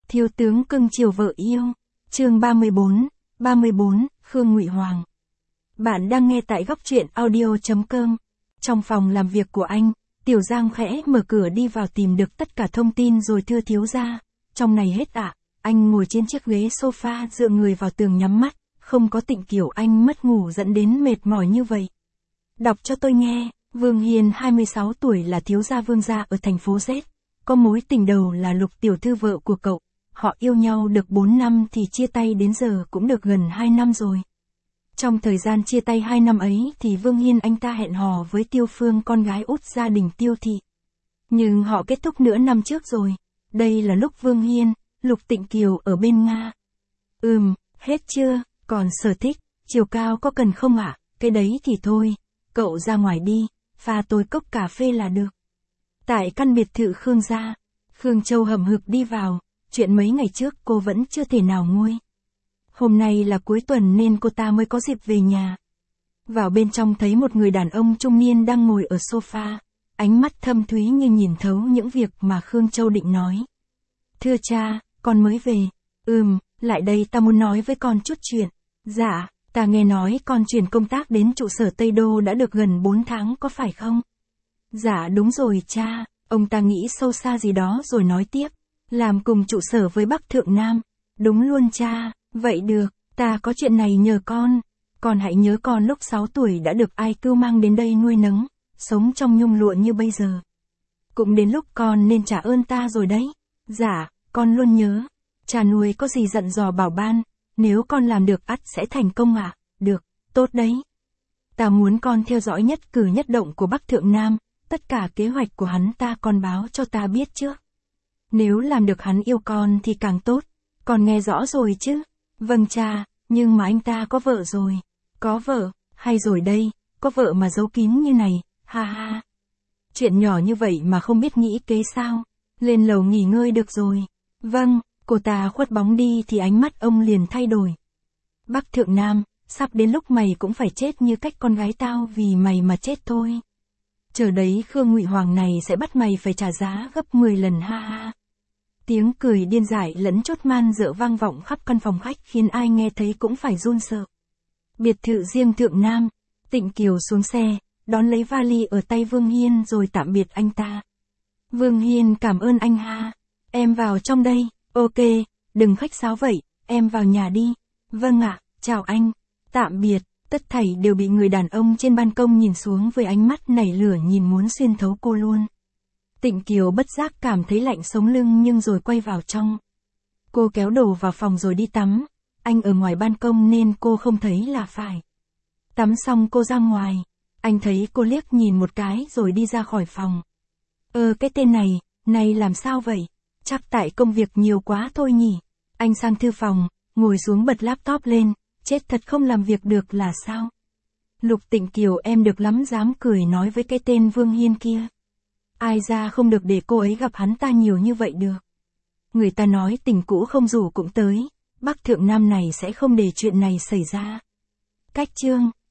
Thiếu tướng cưng chiều vợ yêu. Chương 34, Khương Ngụy Hoàng. Bạn đang nghe tại góc truyện audio.com. Trong phòng làm việc của anh, Tiểu Giang khẽ mở cửa đi vào tìm được tất cả thông tin rồi thưa thiếu gia. Trong này hết ạ. Anh ngồi trên chiếc ghế sofa dựa người vào tường nhắm mắt, không có Tịnh Kiều anh mất ngủ dẫn đến mệt mỏi như vậy. Đọc cho tôi nghe. Vương Hiên 26 tuổi là thiếu gia Vương gia ở thành phố Z. Có mối tình đầu là Lục tiểu thư vợ của cậu. Họ yêu nhau được 4 năm thì chia tay đến giờ cũng được gần 2 năm rồi. Trong thời gian chia tay 2 năm ấy thì Vương Hiên anh ta hẹn hò với Tiêu Phương con gái út gia đình Tiêu Thị. Nhưng họ kết thúc nửa năm trước rồi. Đây là lúc Vương Hiên, Lục Tịnh Kiều ở bên Nga. Hết chưa, còn sở thích, chiều cao có cần không ạ? Cái đấy thì thôi, cậu ra ngoài đi, pha tôi cốc cà phê là được. Tại căn biệt thự Khương gia, Khương Châu hậm hực đi vào, chuyện mấy ngày trước cô vẫn chưa thể nào nguôi. Hôm nay là cuối tuần nên cô ta mới có dịp về nhà. Vào bên trong thấy một người đàn ông trung niên đang ngồi ở sofa, ánh mắt thâm thúy như nhìn thấu những việc mà Khương Châu định nói. Thưa cha, con mới về. Lại đây ta muốn nói với con chút chuyện. Dạ, ta nghe nói con chuyển công tác đến trụ sở Tây Đô đã được gần 4 tháng có phải không? Dạ đúng rồi cha, ông ta nghĩ sâu xa gì đó rồi nói tiếp. Làm cùng trụ sở với Bắc Thượng Nam. Đúng luôn cha, vậy được, ta có chuyện này nhờ con. Con hãy nhớ con lúc 6 tuổi đã được ai cưu mang đến đây nuôi nấng, sống trong nhung lụa như bây giờ. Cũng đến lúc con nên trả ơn ta rồi đấy. Dạ, con luôn nhớ. Cha nuôi có gì dặn dò bảo ban, nếu con làm được ắt sẽ thành công ạ. Được, tốt đấy. Ta muốn con theo dõi nhất cử nhất động của Bắc Thượng Nam, tất cả kế hoạch của hắn ta con báo cho ta biết trước. Nếu làm được hắn yêu con thì càng tốt, con nghe rõ rồi chứ? Vâng cha, nhưng mà anh ta có vợ rồi. Có vợ, hay rồi đây, có vợ mà giấu kín như này, ha ha. Chuyện nhỏ như vậy mà không biết nghĩ kế sao, lên lầu nghỉ ngơi được rồi. Vâng, cô ta khuất bóng đi thì ánh mắt ông liền thay đổi. Bắc Thượng Nam, sắp đến lúc mày cũng phải chết như cách con gái tao vì mày mà chết thôi. Chờ đấy Khương Ngụy Hoàng này sẽ bắt mày phải trả giá gấp 10 lần ha ha. Tiếng cười điên dại lẫn chốt man dợ vang vọng khắp căn phòng khách khiến ai nghe thấy cũng phải run sợ. Biệt thự riêng Thượng Nam, Tịnh Kiều xuống xe, đón lấy vali ở tay Vương Hiên rồi tạm biệt anh ta. Vương Hiên cảm ơn anh ha. Em vào trong đây, ok, đừng khách sáo vậy, em vào nhà đi. Vâng ạ, chào anh, tạm biệt. Tất thảy đều bị người đàn ông trên ban công nhìn xuống với ánh mắt nảy lửa nhìn muốn xuyên thấu cô luôn. Tịnh Kiều bất giác cảm thấy lạnh sống lưng nhưng rồi quay vào trong. Cô kéo đồ vào phòng rồi đi tắm. Anh ở ngoài ban công nên cô không thấy là phải. Tắm xong cô ra ngoài. Anh thấy cô liếc nhìn một cái rồi đi ra khỏi phòng. Cái tên này làm sao vậy? Chắc tại công việc nhiều quá thôi nhỉ. Anh sang thư phòng, ngồi xuống bật laptop lên. Chết thật không làm việc được là sao? Lục Tịnh Kiều em được lắm dám cười nói với cái tên Vương Hiên kia. Ai ra không được để cô ấy gặp hắn ta nhiều như vậy được. Người ta nói tình cũ không rủ cũng tới, Bắc Thượng Nam này sẽ không để chuyện này xảy ra. Cách chương